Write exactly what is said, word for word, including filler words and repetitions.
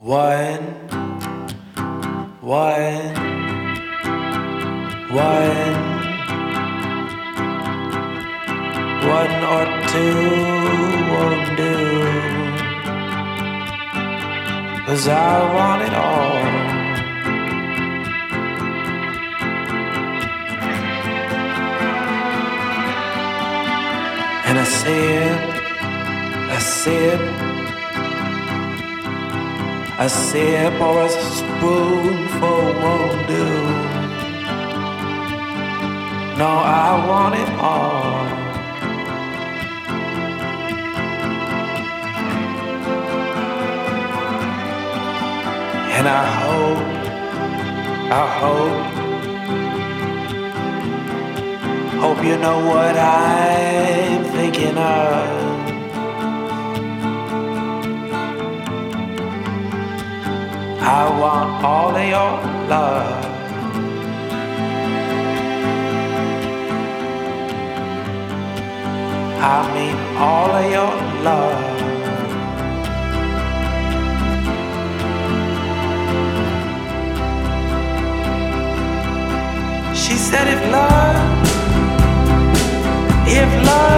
One, one, one, one or two won't do, 'cause I want it all. And I sip, I sip, a sip or a spoonful won't do. No, I want it all. And I hope, I hope, hope you know what I'm thinking of. I want all of your love. I mean all of your love. She said if love, if love